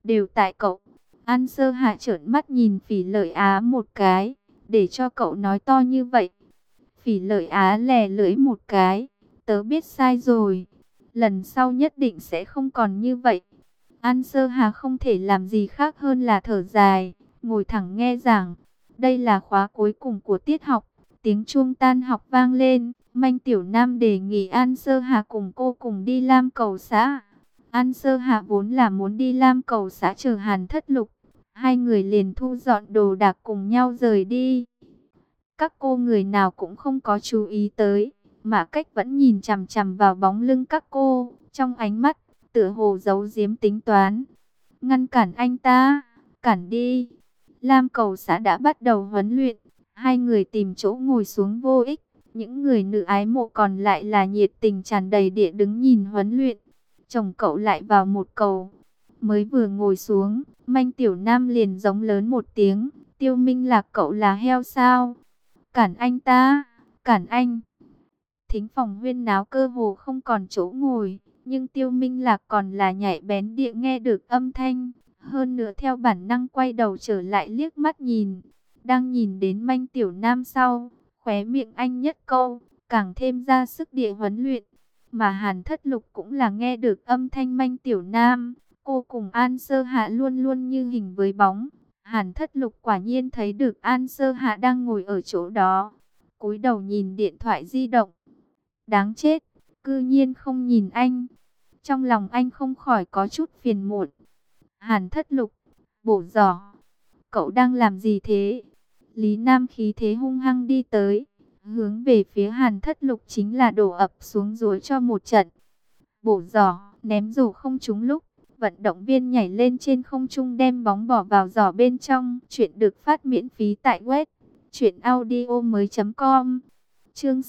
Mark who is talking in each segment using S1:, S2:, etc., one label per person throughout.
S1: Đều tại cậu. An Sơ Hạ trợn mắt nhìn Phỉ Lợi Á một cái, để cho cậu nói to như vậy. Phỉ Lợi Á lè lưỡi một cái, tớ biết sai rồi, lần sau nhất định sẽ không còn như vậy. An Sơ Hà không thể làm gì khác hơn là thở dài, ngồi thẳng nghe giảng. Đây là khóa cuối cùng của tiết học, tiếng chuông tan học vang lên. Manh Tiểu Nam đề nghị An Sơ Hà cùng cô cùng đi Lam Cầu xã. An Sơ Hà vốn là muốn đi Lam Cầu xã chờ Hàn Thất Lục. Hai người liền thu dọn đồ đạc cùng nhau rời đi. Các cô người nào cũng không có chú ý tới, Mã Cách vẫn nhìn chằm chằm vào bóng lưng các cô, trong ánh mắt tựa hồ giấu giếm tính toán. Ngăn cản anh ta, cản đi. Lam Cầu xã đã bắt đầu huấn luyện, hai người tìm chỗ ngồi xuống vô ích. Những người nữ ái mộ còn lại là nhiệt tình tràn đầy địa đứng nhìn huấn luyện. Chồng cậu lại vào một cầu. Mới vừa ngồi xuống, Manh Tiểu Nam liền giống lớn một tiếng. Tiêu Minh Lạc, cậu là heo sao? Cản anh ta, cản anh. Thính phòng huyên náo cơ hồ không còn chỗ ngồi, nhưng Tiêu Minh Lạc còn là nhạy bén địa nghe được âm thanh. Hơn nữa theo bản năng quay đầu trở lại liếc mắt nhìn. Đang nhìn đến Manh Tiểu Nam sau, khóe miệng anh nhất câu, càng thêm ra sức địa huấn luyện. Mà Hàn Thất Lục cũng là nghe được âm thanh Manh Tiểu Nam. Cô cùng An Sơ Hạ luôn luôn như hình với bóng. Hàn Thất Lục quả nhiên thấy được An Sơ Hạ đang ngồi ở chỗ đó, cúi đầu nhìn điện thoại di động. Đáng chết, cư nhiên không nhìn anh. Trong lòng anh không khỏi có chút phiền muộn. Hàn Thất Lục, bổ giỏ, cậu đang làm gì thế? Lý Nam khí thế hung hăng đi tới, hướng về phía Hàn Thất Lục chính là đổ ập xuống dối cho một trận. Bổ giỏ, ném rổ không trúng lúc, vận động viên nhảy lên trên không trung đem bóng bỏ vào giỏ bên trong. Chuyện được phát miễn phí tại web truyệnaudiomoi.com. Chương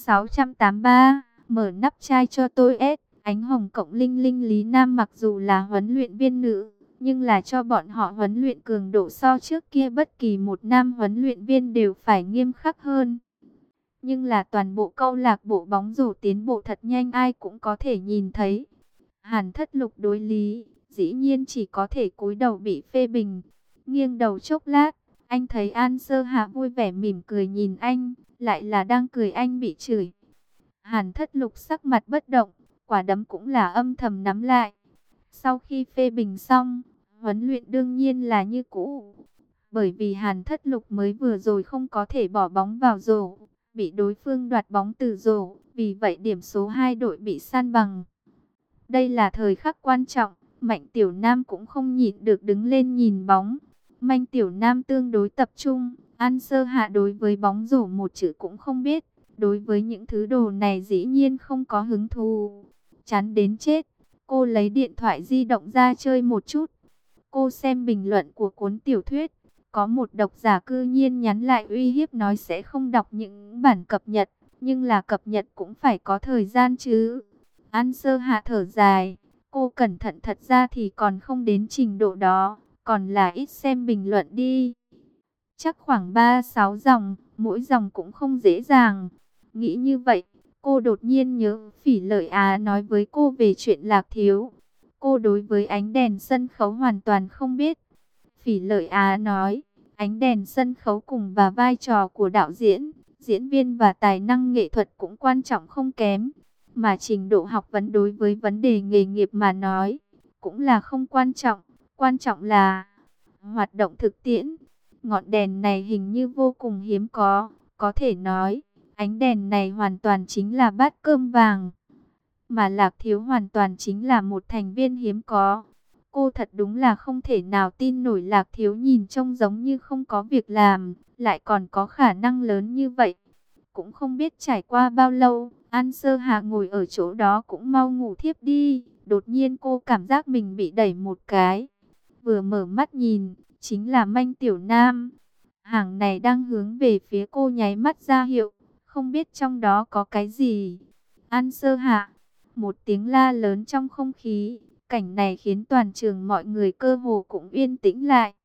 S1: 683, mở nắp chai cho tôi ép. Ánh hồng cộng linh linh. Lý Nam mặc dù là huấn luyện viên nữ, nhưng là cho bọn họ huấn luyện cường độ so trước kia bất kỳ một nam huấn luyện viên đều phải nghiêm khắc hơn. Nhưng là toàn bộ câu lạc bộ bóng rổ tiến bộ thật nhanh, ai cũng có thể nhìn thấy. Hàn Thất Lục đối lý, dĩ nhiên chỉ có thể cúi đầu bị phê bình. Nghiêng đầu chốc lát, anh thấy An Sơ Hạ vui vẻ mỉm cười nhìn anh, lại là đang cười anh bị chửi. Hàn Thất Lục sắc mặt bất động, quả đấm cũng là âm thầm nắm lại. Sau khi phê bình xong, huấn luyện đương nhiên là như cũ. Bởi vì Hàn Thất Lục mới vừa rồi không có thể bỏ bóng vào rổ, bị đối phương đoạt bóng từ rổ, vì vậy điểm số hai đội bị san bằng. Đây là thời khắc quan trọng, Mạnh Tiểu Nam cũng không nhịn được đứng lên nhìn bóng. Mạnh Tiểu Nam tương đối tập trung, An Sơ Hạ đối với bóng rổ một chữ cũng không biết. Đối với những thứ đồ này dĩ nhiên không có hứng thú. Chán đến chết, cô lấy điện thoại di động ra chơi một chút. Cô xem bình luận của cuốn tiểu thuyết. Có một độc giả cư nhiên nhắn lại uy hiếp nói sẽ không đọc những bản cập nhật. Nhưng là cập nhật cũng phải có thời gian chứ. An Sơ Hạ thở dài, cô cẩn thận thật ra thì còn không đến trình độ đó, còn là ít xem bình luận đi. Chắc khoảng 3-6 dòng, mỗi dòng cũng không dễ dàng. Nghĩ như vậy, cô đột nhiên nhớ Phỉ Lợi Á nói với cô về chuyện Lạc Thiếu. Cô đối với ánh đèn sân khấu hoàn toàn không biết. Phỉ Lợi Á nói, ánh đèn sân khấu cùng và vai trò của đạo diễn, diễn viên và tài năng nghệ thuật cũng quan trọng không kém. Mà trình độ học vấn đối với vấn đề nghề nghiệp mà nói, cũng là không quan trọng. Quan trọng là hoạt động thực tiễn. Ngọn đèn này hình như vô cùng hiếm có thể nói, ánh đèn này hoàn toàn chính là bát cơm vàng. Mà Lạc Thiếu hoàn toàn chính là một thành viên hiếm có. Cô thật đúng là không thể nào tin nổi Lạc Thiếu nhìn trông giống như không có việc làm, lại còn có khả năng lớn như vậy. Cũng không biết trải qua bao lâu, An Sơ Hạ ngồi ở chỗ đó cũng mau ngủ thiếp đi. Đột nhiên cô cảm giác mình bị đẩy một cái. Vừa mở mắt nhìn, chính là Manh Tiểu Nam. Hàng này đang hướng về phía cô nháy mắt ra hiệu, không biết trong đó có cái gì. An Sơ Hạ, một tiếng la lớn trong không khí, cảnh này khiến toàn trường mọi người cơ hồ cũng yên tĩnh lại.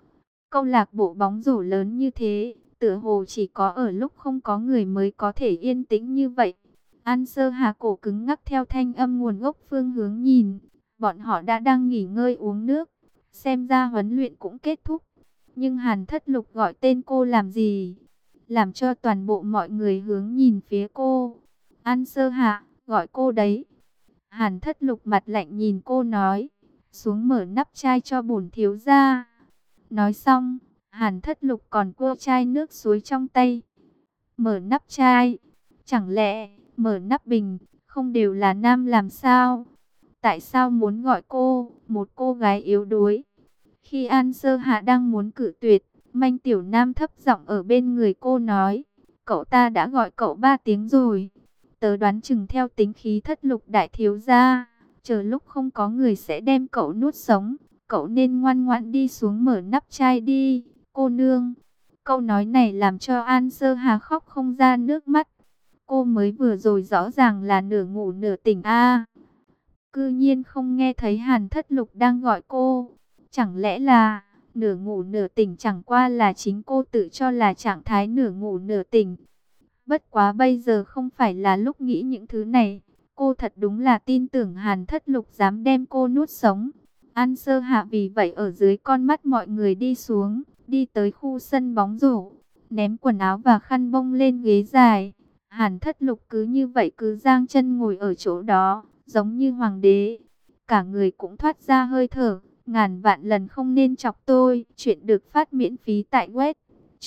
S1: Câu lạc bộ bóng rổ lớn như thế, tựa hồ chỉ có ở lúc không có người mới có thể yên tĩnh như vậy. An Sơ Hà cổ cứng ngắc theo thanh âm nguồn gốc phương hướng nhìn, bọn họ đã đang nghỉ ngơi uống nước. Xem ra huấn luyện cũng kết thúc. Nhưng Hàn Thất Lục gọi tên cô làm gì? Làm cho toàn bộ mọi người hướng nhìn phía cô. An Sơ Hạ, gọi cô đấy. Hàn Thất Lục mặt lạnh nhìn cô nói. Xuống mở nắp chai cho bổn thiếu gia. Nói xong, Hàn Thất Lục còn quơ chai nước suối trong tay. Mở nắp chai. Chẳng lẽ, mở nắp bình, không đều là nam làm sao? Tại sao muốn gọi cô, một cô gái yếu đuối? Khi An Sơ Hạ đang muốn cự tuyệt, Manh Tiểu Nam thấp giọng ở bên người cô nói, cậu ta đã gọi cậu 3 tiếng rồi. Tớ đoán chừng theo tính khí Thất Lục đại thiếu gia, chờ lúc không có người sẽ đem cậu nuốt sống. Cậu nên ngoan ngoãn đi xuống mở nắp chai đi, cô nương. Câu nói này làm cho An Sơ Hà khóc không ra nước mắt. Cô mới vừa rồi rõ ràng là nửa ngủ nửa tỉnh a. Cư nhiên không nghe thấy Hàn Thất Lục đang gọi cô. Chẳng lẽ là nửa ngủ nửa tỉnh, chẳng qua là chính cô tự cho là trạng thái nửa ngủ nửa tỉnh. Bất quá bây giờ không phải là lúc nghĩ những thứ này. Cô thật đúng là tin tưởng Hàn Thất Lục dám đem cô nuốt sống. An Sơ Hạ vì vậy ở dưới con mắt mọi người đi xuống, đi tới khu sân bóng rổ, ném quần áo và khăn bông lên ghế dài. Hàn Thất Lục cứ như vậy cứ giang chân ngồi ở chỗ đó, giống như hoàng đế. Cả người cũng thoát ra hơi thở, ngàn vạn lần không nên chọc tôi. Chuyện được phát miễn phí tại web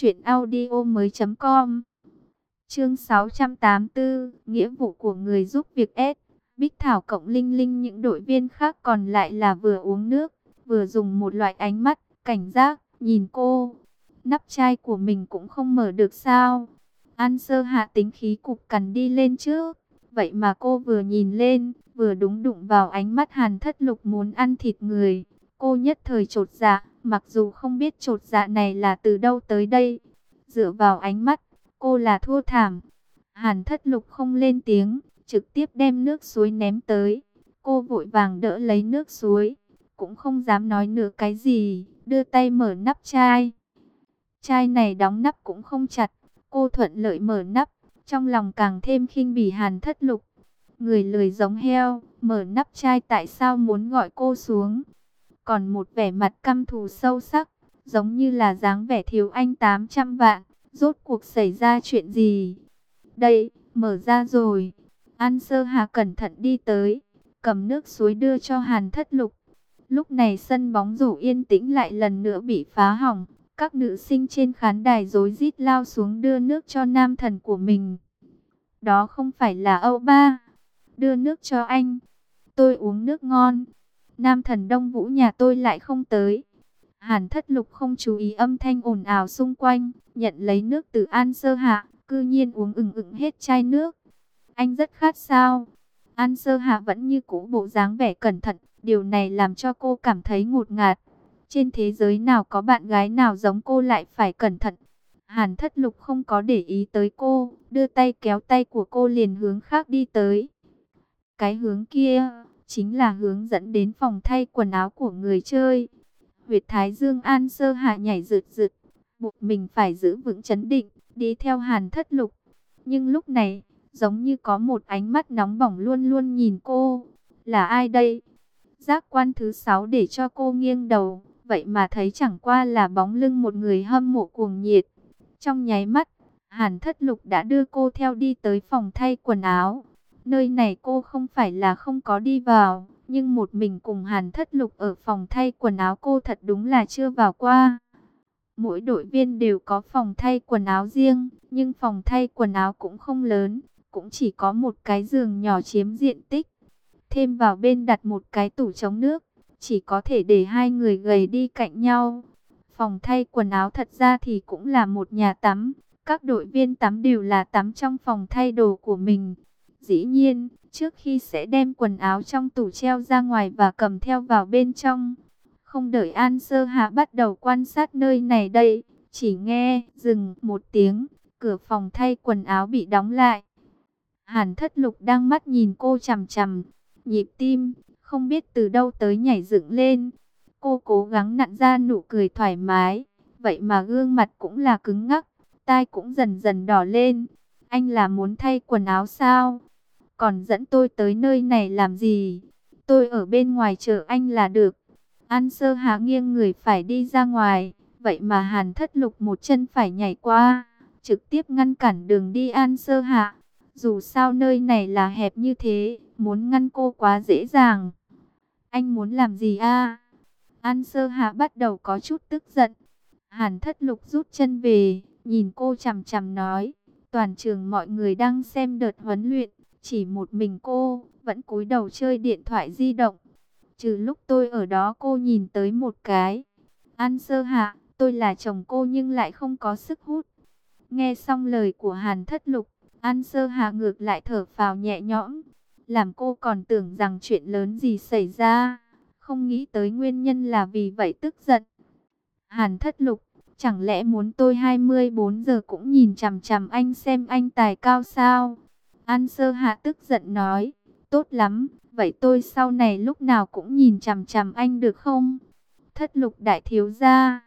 S1: truyệnaudiomoi.com. Chương 684, nghĩa vụ của người giúp việc S. Bích Thảo cộng Linh Linh, những đội viên khác còn lại là vừa uống nước, vừa dùng một loại ánh mắt cảnh giác nhìn cô. Nắp chai của mình cũng không mở được sao? An Sơ Hạ tính khí cục cằn đi lên trước, vậy mà cô vừa nhìn lên, vừa đúng đụng vào ánh mắt Hàn Thất Lục muốn ăn thịt người. Cô nhất thời chột dạ, mặc dù không biết chột dạ này là từ đâu tới đây. Dựa vào ánh mắt, cô là thua thảm. Hàn Thất Lục không lên tiếng, trực tiếp đem nước suối ném tới. Cô vội vàng đỡ lấy nước suối, cũng không dám nói nữa cái gì, đưa tay mở nắp chai. Chai này đóng nắp cũng không chặt, cô thuận lợi mở nắp, trong lòng càng thêm khinh bỉ Hàn Thất Lục. Người lười giống heo, mở nắp chai tại sao muốn gọi cô xuống? Còn một vẻ mặt căm thù sâu sắc, giống như là dáng vẻ thiếu anh 800 vạn. Rốt cuộc xảy ra chuyện gì? Đây, mở ra rồi. An Sơ Hà cẩn thận đi tới, cầm nước suối đưa cho Hàn Thất Lục. Lúc này sân bóng rổ yên tĩnh lại lần nữa bị phá hỏng. Các nữ sinh trên khán đài rối rít lao xuống đưa nước cho nam thần của mình. Đó không phải là Âu Ba. Đưa nước cho anh. Tôi uống nước ngon. Nam thần Đông Vũ nhà tôi lại không tới. Hàn Thất Lục không chú ý âm thanh ồn ào xung quanh, nhận lấy nước từ An Sơ Hạ, cư nhiên uống ừng hết chai nước. Anh rất khát sao? An Sơ Hạ vẫn như cũ bộ dáng vẻ cẩn thận, điều này làm cho cô cảm thấy ngột ngạt. Trên thế giới nào có bạn gái nào giống cô lại phải cẩn thận. Hàn Thất Lục không có để ý tới cô, đưa tay kéo tay của cô liền hướng khác đi tới. Cái hướng kia chính là hướng dẫn đến phòng thay quần áo của người chơi. Huyệt thái dương An Sơ Hạ nhảy rực rực, buộc mình phải giữ vững trấn định, đi theo Hàn Thất Lục. Nhưng lúc này, giống như có một ánh mắt nóng bỏng luôn luôn nhìn cô. Là ai đây? Giác quan thứ 6 để cho cô nghiêng đầu, vậy mà thấy chẳng qua là bóng lưng một người hâm mộ cuồng nhiệt. Trong nháy mắt, Hàn Thất Lục đã đưa cô theo đi tới phòng thay quần áo. Nơi này cô không phải là không có đi vào, nhưng một mình cùng Hàn Thất Lục ở phòng thay quần áo cô thật đúng là chưa vào qua. Mỗi đội viên đều có phòng thay quần áo riêng, nhưng phòng thay quần áo cũng không lớn, cũng chỉ có một cái giường nhỏ chiếm diện tích. Thêm vào bên đặt một cái tủ chống nước, chỉ có thể để hai người gầy đi cạnh nhau. Phòng thay quần áo thật ra thì cũng là một nhà tắm, các đội viên tắm đều là tắm trong phòng thay đồ của mình. Dĩ nhiên, trước khi sẽ đem quần áo trong tủ treo ra ngoài và cầm theo vào bên trong. Không đợi An Sơ Hạ bắt đầu quan sát nơi này đây, chỉ nghe dừng một tiếng, cửa phòng thay quần áo bị đóng lại. Hàn Thất Lục đang mắt nhìn cô chằm chằm, nhịp tim không biết từ đâu tới nhảy dựng lên. Cô cố gắng nặn ra nụ cười thoải mái, vậy mà gương mặt cũng là cứng ngắc, tai cũng dần dần đỏ lên. Anh là muốn thay quần áo sao? Còn dẫn tôi tới nơi này làm gì? Tôi ở bên ngoài chờ anh là được. An Sơ Hạ nghiêng người phải đi ra ngoài, vậy mà Hàn Thất Lục một chân phải nhảy qua, trực tiếp ngăn cản đường đi An Sơ Hạ. Dù sao nơi này là hẹp như thế, muốn ngăn cô quá dễ dàng. Anh muốn làm gì a? An Sơ Hạ bắt đầu có chút tức giận. Hàn Thất Lục rút chân về, nhìn cô chằm chằm nói, toàn trường mọi người đang xem đợt huấn luyện, chỉ một mình cô vẫn cúi đầu chơi điện thoại di động. Trừ lúc tôi ở đó cô nhìn tới một cái. An Sơ Hạ, tôi là chồng cô nhưng lại không có sức hút. Nghe xong lời của Hàn Thất Lục, An Sơ Hạ ngược lại thở phào nhẹ nhõm. Làm cô còn tưởng rằng chuyện lớn gì xảy ra, không nghĩ tới nguyên nhân là vì vậy tức giận. Hàn Thất Lục, chẳng lẽ muốn tôi 24 giờ cũng nhìn chằm chằm anh xem anh tài cao sao? An Sơ Hạ tức giận nói, tốt lắm, vậy tôi sau này lúc nào cũng nhìn chằm chằm anh được không? Thất Lục đại thiếu gia.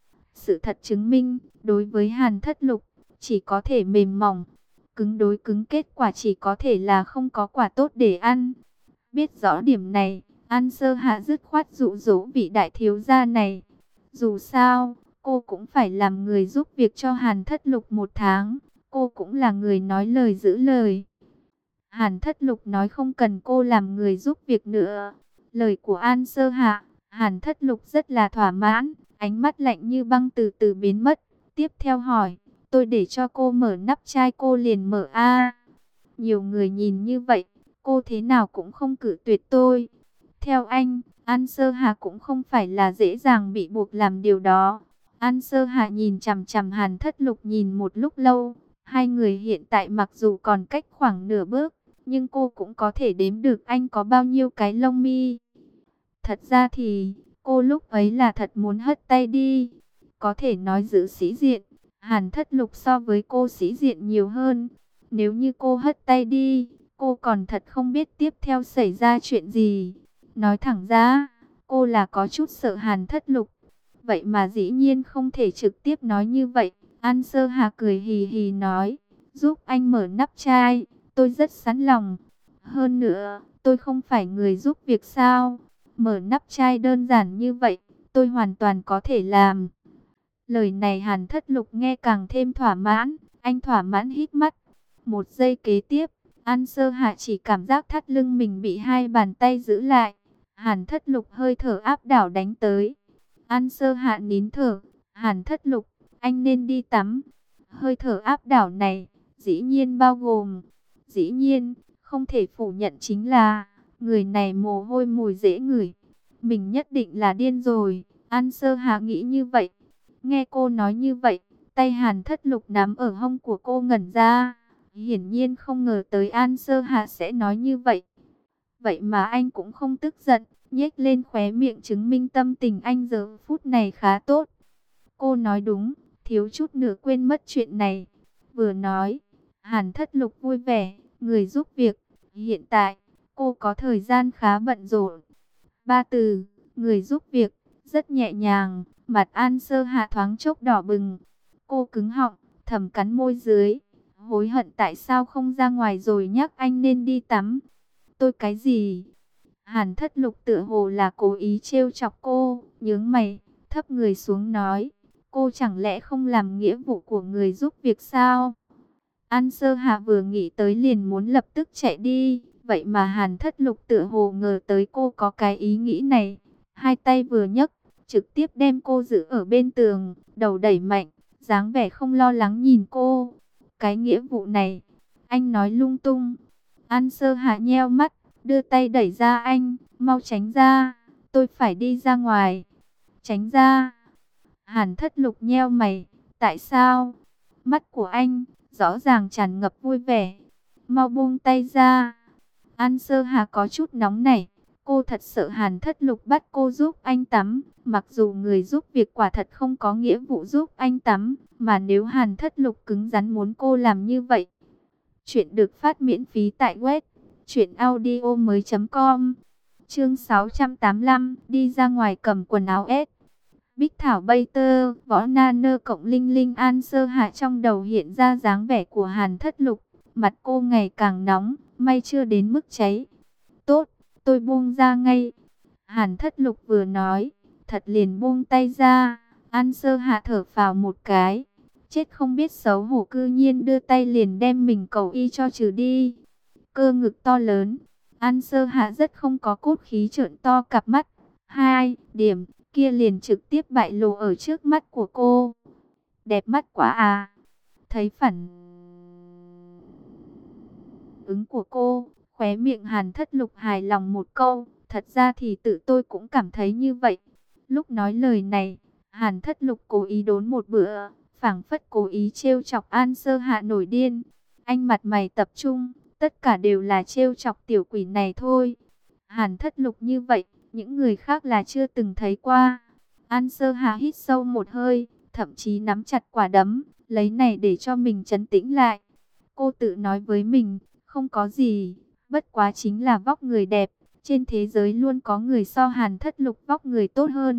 S1: Sự thật chứng minh, đối với Hàn Thất Lục, chỉ có thể mềm mỏng, cứng đối cứng, kết quả chỉ có thể là không có quả tốt để ăn. Biết rõ điểm này, An Sơ Hạ dứt khoát dụ dỗ vị đại thiếu gia này. Dù sao, cô cũng phải làm người giúp việc cho Hàn Thất Lục 1 tháng. Cô cũng là người nói lời giữ lời. Hàn Thất Lục nói không cần cô làm người giúp việc nữa. Lời của An Sơ Hạ, Hàn Thất Lục rất là thỏa mãn. Ánh mắt lạnh như băng từ từ biến mất. Tiếp theo hỏi, tôi để cho cô mở nắp chai cô liền mở a. Nhiều người nhìn như vậy, cô thế nào cũng không cự tuyệt tôi. Theo anh, An Sơ Hà cũng không phải là dễ dàng bị buộc làm điều đó. An Sơ Hà nhìn chằm chằm Hàn Thất Lục nhìn một lúc lâu. Hai người hiện tại mặc dù còn cách khoảng nửa bước, nhưng cô cũng có thể đếm được anh có bao nhiêu cái lông mi. Thật ra thì, cô lúc ấy là thật muốn hất tay đi. Có thể nói giữ sĩ diện, Hàn Thất Lục so với cô sĩ diện nhiều hơn. Nếu như cô hất tay đi, cô còn thật không biết tiếp theo xảy ra chuyện gì. Nói thẳng ra, cô là có chút sợ Hàn Thất Lục. Vậy mà dĩ nhiên không thể trực tiếp nói như vậy. An Sơ Hà cười hì hì nói, giúp anh mở nắp chai, tôi rất sẵn lòng. Hơn nữa, tôi không phải người giúp việc sao. Mở nắp chai đơn giản như vậy, tôi hoàn toàn có thể làm. Lời này Hàn Thất Lục nghe càng thêm thỏa mãn. Anh thỏa mãn hít mắt. Một giây kế tiếp, An Sơ Hạ chỉ cảm giác thắt lưng mình bị hai bàn tay giữ lại. Hàn Thất Lục hơi thở áp đảo đánh tới. An Sơ Hạ nín thở. Hàn Thất Lục, anh nên đi tắm. Hơi thở áp đảo này, dĩ nhiên bao gồm. Dĩ nhiên, không thể phủ nhận chính là, người này mồ hôi mùi dễ ngửi. Mình nhất định là điên rồi. An Sơ Hạ nghĩ như vậy. Nghe cô nói như vậy, tay Hàn Thất Lục nắm ở hông của cô ngẩn ra. Hiển nhiên không ngờ tới An Sơ Hạ sẽ nói như vậy. Vậy mà anh cũng không tức giận, nhếch lên khóe miệng chứng minh tâm tình anh giờ phút này khá tốt. Cô nói đúng, thiếu chút nữa quên mất chuyện này. Vừa nói, Hàn Thất Lục vui vẻ, người giúp việc. Hiện tại, cô có thời gian khá bận rộn. 3 từ, người giúp việc, rất nhẹ nhàng. Mặt An Sơ Hạ thoáng chốc đỏ bừng. Cô cứng họng, thầm cắn môi dưới. Hối hận tại sao không ra ngoài rồi nhắc anh nên đi tắm. Tôi cái gì? Hàn Thất Lục tựa hồ là cố ý trêu chọc cô, nhướng mày, thấp người xuống nói. Cô chẳng lẽ không làm nghĩa vụ của người giúp việc sao? An Sơ Hạ vừa nghĩ tới liền muốn lập tức chạy đi. Vậy mà Hàn Thất Lục tựa hồ ngờ tới cô có cái ý nghĩ này. Hai tay vừa nhấc, trực tiếp đem cô giữ ở bên tường, đầu đẩy mạnh, dáng vẻ không lo lắng nhìn cô. Cái nghĩa vụ này, anh nói lung tung. An Sơ Hạ nheo mắt, đưa tay đẩy ra anh, mau tránh ra, tôi phải đi ra ngoài. Tránh ra. Hàn Thất Lục nheo mày, tại sao? Mắt của anh, rõ ràng tràn ngập vui vẻ. Mau buông tay ra. An Sơ Hạ có chút nóng nảy. Cô thật sợ Hàn Thất Lục bắt cô giúp anh tắm. Mặc dù người giúp việc quả thật không có nghĩa vụ giúp anh tắm. Mà nếu Hàn Thất Lục cứng rắn muốn cô làm như vậy. Chuyện được phát miễn phí tại web truyệnaudiomoi.com. Chương 685, đi ra ngoài cầm quần áo S. Bích Thảo Bay Tơ, Võ Na Nơ cộng Linh Linh. An Sơ Hạ trong đầu hiện ra dáng vẻ của Hàn Thất Lục. Mặt cô ngày càng nóng, may chưa đến mức cháy. Tốt, tôi buông ra ngay. Hàn Thất Lục vừa nói, thật liền buông tay ra. An Sơ Hạ thở phào một cái. Chết không biết xấu hổ, cư nhiên đưa tay liền đem mình cầu y cho trừ đi. Cơ ngực to lớn. An Sơ Hạ rất không có cốt khí, trợn to cặp mắt. 2 điểm kia liền trực tiếp bại lộ ở trước mắt của cô. Đẹp mắt quá à. Thấy phản ứng của cô, khóe miệng Hàn Thất Lục hài lòng một câu. Thật ra thì tự tôi cũng cảm thấy như vậy. Lúc nói lời này, Hàn Thất Lục cố ý đốn một bữa, phảng phất cố ý trêu chọc An Sơ Hạ nổi điên. Anh mặt mày tập trung, tất cả đều là trêu chọc tiểu quỷ này thôi. Hàn Thất Lục như vậy, những người khác là chưa từng thấy qua. An Sơ Hạ hít sâu một hơi, thậm chí nắm chặt quả đấm, lấy này để cho mình trấn tĩnh lại. Cô tự nói với mình, không có gì, bất quá chính là vóc người đẹp. Trên thế giới luôn có người so Hàn Thất Lục vóc người tốt hơn.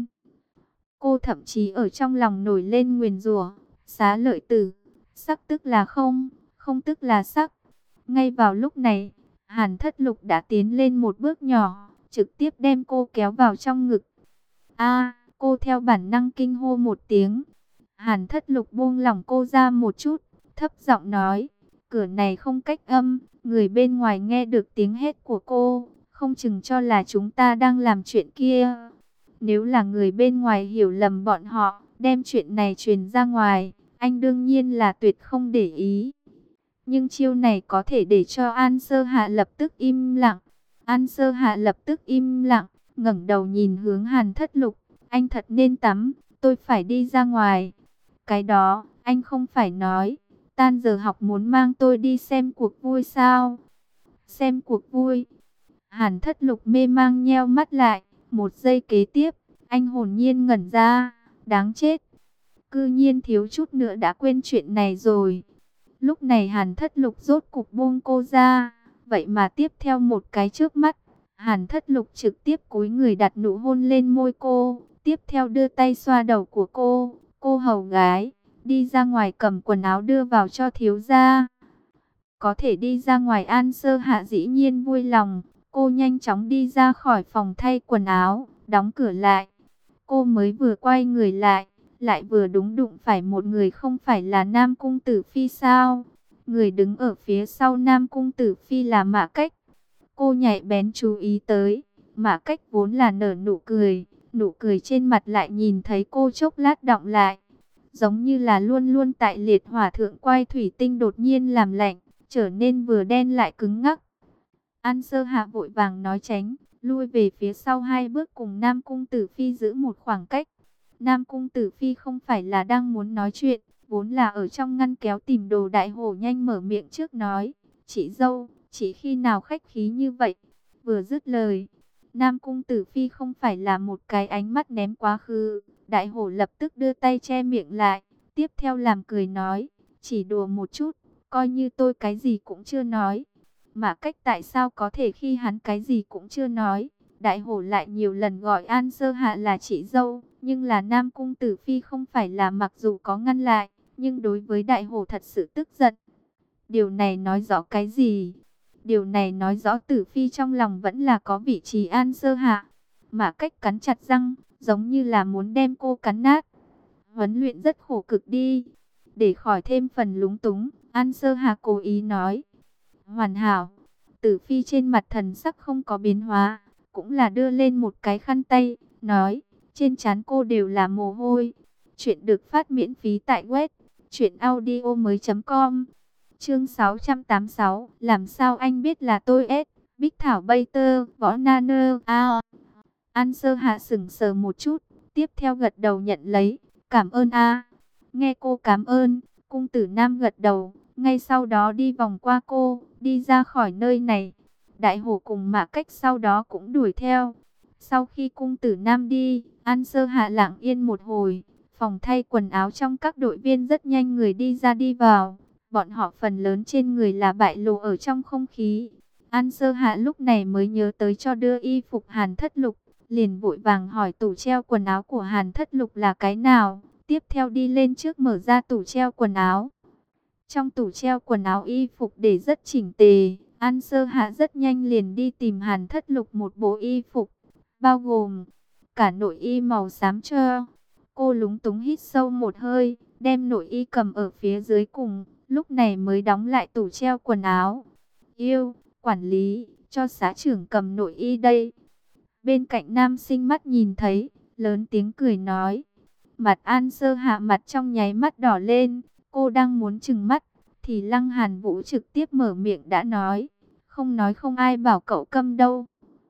S1: Cô thậm chí ở trong lòng nổi lên nguyền rủa, xá lợi tử, sắc tức là không, không tức là sắc. Ngay vào lúc này, Hàn Thất Lục đã tiến lên một bước nhỏ, trực tiếp đem cô kéo vào trong ngực. A, cô theo bản năng kinh hô một tiếng. Hàn Thất Lục buông lỏng cô ra một chút, thấp giọng nói, cửa này không cách âm, người bên ngoài nghe được tiếng hét của cô, không chừng cho là chúng ta đang làm chuyện kia. Nếu là người bên ngoài hiểu lầm bọn họ, đem chuyện này truyền ra ngoài, anh đương nhiên là tuyệt không để ý. Nhưng chiêu này có thể để cho An Sơ Hạ lập tức im lặng. An Sơ Hạ lập tức im lặng, ngẩng đầu nhìn hướng Hàn Thất Lục. Anh thật nên tắm, tôi phải đi ra ngoài. Cái đó, anh không phải nói, tan giờ học muốn mang tôi đi xem cuộc vui sao? Xem cuộc vui. Hàn Thất Lục mê mang nheo mắt lại. Một giây kế tiếp, anh hồn nhiên ngẩn ra. Đáng chết. Cư nhiên thiếu chút nữa đã quên chuyện này rồi. Lúc này Hàn Thất Lục rốt cục buông cô ra. Vậy mà tiếp theo một cái trước mắt, Hàn Thất Lục trực tiếp cúi người đặt nụ hôn lên môi cô. Tiếp theo đưa tay xoa đầu của cô. Cô hầu gái, đi ra ngoài cầm quần áo đưa vào cho thiếu gia. Có thể đi ra ngoài, An Sơ Hạ dĩ nhiên vui lòng. Cô nhanh chóng đi ra khỏi phòng thay quần áo, đóng cửa lại. Cô mới vừa quay người lại vừa đúng đụng phải một người, không phải là Nam Cung Tử Phi sao? Người đứng ở phía sau Nam Cung Tử Phi là Mã Cách. Cô nhạy bén chú ý tới, Mã Cách vốn là nở nụ cười trên mặt lại nhìn thấy cô chốc lát đọng lại. Giống như là luôn luôn tại liệt hỏa thượng quay thủy tinh đột nhiên làm lạnh, trở nên vừa đen lại cứng ngắc. An Sơ Hạ vội vàng nói tránh, lui về phía sau 2 bước, cùng Nam Cung Tử Phi giữ một khoảng cách. Nam Cung Tử Phi không phải là đang muốn nói chuyện, vốn là ở trong ngăn kéo tìm đồ. Đại hổ nhanh mở miệng trước nói, chị dâu, chị khi nào khách khí như vậy? Vừa dứt lời, Nam Cung Tử Phi không phải là một cái ánh mắt ném quá khứ. Đại hổ lập tức đưa tay che miệng lại, tiếp theo làm cười nói, chỉ đùa một chút, coi như tôi cái gì cũng chưa nói. Mà Cách tại sao có thể khi hắn cái gì cũng chưa nói? Đại hổ lại nhiều lần gọi An Sơ Hạ là chị dâu, nhưng là Nam Cung Tử Phi không phải là, mặc dù có ngăn lại, nhưng đối với đại hổ thật sự tức giận. Điều này nói rõ cái gì? Điều này nói rõ Tử Phi trong lòng vẫn là có vị trí An Sơ Hạ. Mà Cách cắn chặt răng, giống như là muốn đem cô cắn nát. Huấn luyện rất khổ cực đi. Để khỏi thêm phần lúng túng, An Sơ Hạ cố ý nói, hoàn hảo. Tử Phi trên mặt thần sắc không có biến hóa, cũng là đưa lên một cái khăn tay, nói, trên trán cô đều là mồ hôi. Chuyện được phát miễn phí tại web truyệnaudiomoi.com. Chương 686, làm sao anh biết là tôi S, Bích Thảo Bay Tơ, Võ Na Nơ. An Sơ Hạ sững sờ một chút, tiếp theo gật đầu nhận lấy, cảm ơn a. Nghe cô cảm ơn, Cung Tử Nam gật đầu, ngay sau đó đi vòng qua cô, đi ra khỏi nơi này. Đại hổ cùng Mã Cách sau đó cũng đuổi theo. Sau khi Cung Tử Nam đi, An Sơ Hạ lặng yên một hồi. Phòng thay quần áo trong các đội viên rất nhanh người đi ra đi vào. Bọn họ phần lớn trên người là bại lộ ở trong không khí. An Sơ Hạ lúc này mới nhớ tới cho đưa y phục Hàn Thất Lục, liền vội vàng hỏi tủ treo quần áo của Hàn Thất Lục là cái nào. Tiếp theo đi lên trước mở ra tủ treo quần áo. Trong tủ treo quần áo y phục để rất chỉnh tề. An Sơ Hạ rất nhanh liền đi tìm Hàn Thất Lục một bộ y phục, bao gồm cả nội y màu xám cho. Cô lúng túng hít sâu một hơi, đem nội y cầm ở phía dưới cùng, lúc này mới đóng lại tủ treo quần áo. Yêu, quản lý, cho xã trưởng cầm nội y đây. Bên cạnh nam sinh mắt nhìn thấy, lớn tiếng cười nói. Mặt An Sơ Hạ mặt trong nháy mắt đỏ lên, cô đang muốn trừng mắt, thì Lăng Hàn Vũ trực tiếp mở miệng đã nói. Không nói không ai bảo cậu câm đâu.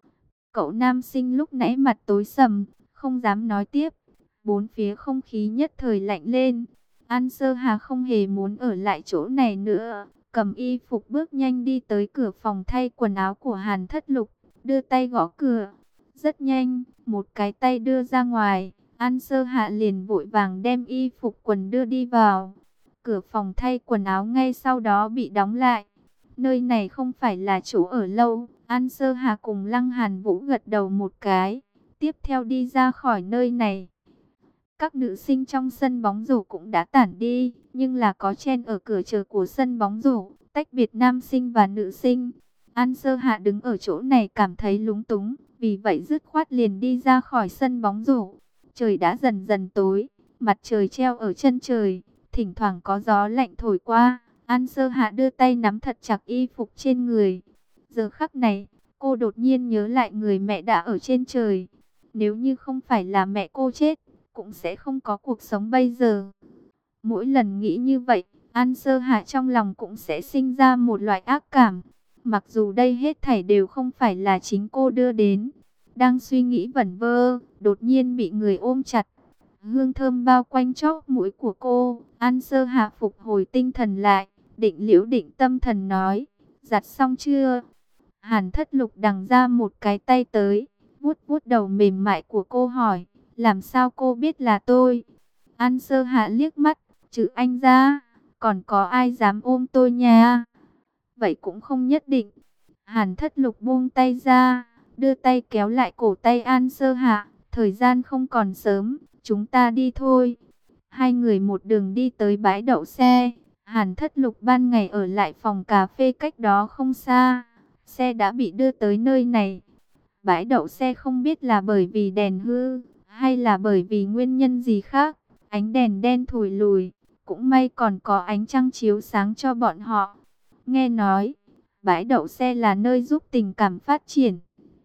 S1: Cậu nam sinh lúc nãy mặt tối sầm, không dám nói tiếp. Bốn phía không khí nhất thời lạnh lên. An Sơ Hà không hề muốn ở lại chỗ này nữa, cầm y phục bước nhanh đi tới cửa phòng thay quần áo của Hàn Thất Lục, đưa tay gõ cửa. Rất nhanh, một cái tay đưa ra ngoài, An Sơ Hạ liền vội vàng đem y phục quần đưa đi vào. Cửa phòng thay quần áo ngay sau đó bị đóng lại. Nơi này không phải là chỗ ở lâu. An Sơ Hà cùng Lăng Hàn Vũ gật đầu một cái, tiếp theo đi ra khỏi nơi này. Các nữ sinh trong sân bóng rổ cũng đã tản đi, nhưng là có chen ở cửa chờ của sân bóng rổ, tách biệt nam sinh và nữ sinh. An Sơ Hạ đứng ở chỗ này cảm thấy lúng túng, vì vậy dứt khoát liền đi ra khỏi sân bóng rổ. Trời đã dần dần tối, mặt trời treo ở chân trời, thỉnh thoảng có gió lạnh thổi qua. An Sơ Hạ đưa tay nắm thật chặt y phục trên người. Giờ khắc này, cô đột nhiên nhớ lại người mẹ đã ở trên trời. Nếu như không phải là mẹ cô chết, cũng sẽ không có cuộc sống bây giờ. Mỗi lần nghĩ như vậy, An Sơ Hạ trong lòng cũng sẽ sinh ra một loại ác cảm. Mặc dù đây hết thảy đều không phải là chính cô đưa đến. Đang suy nghĩ vẩn vơ, đột nhiên bị người ôm chặt. Hương thơm bao quanh chóp mũi của cô. An Sơ Hạ phục hồi tinh thần lại, định tâm thần nói. Giặt xong chưa? Hàn Thất Lục đằng ra một cái tay tới, vuốt vuốt đầu mềm mại của cô hỏi. Làm sao cô biết là tôi? An Sơ Hạ liếc mắt, trừ anh ra, còn có ai dám ôm tôi nha? Vậy cũng không nhất định. Hàn Thất Lục buông tay ra, đưa tay kéo lại cổ tay An Sơ Hạ. Thời gian không còn sớm, chúng ta đi thôi. Hai người một đường đi tới bãi đậu xe. Hàn Thất Lục ban ngày ở lại phòng cà phê cách đó không xa. Xe đã bị đưa tới nơi này. Bãi đậu xe không biết là bởi vì đèn hư, hay là bởi vì nguyên nhân gì khác. Ánh đèn đen thủi lùi, cũng may còn có ánh trăng chiếu sáng cho bọn họ. Nghe nói, bãi đậu xe là nơi giúp tình cảm phát triển.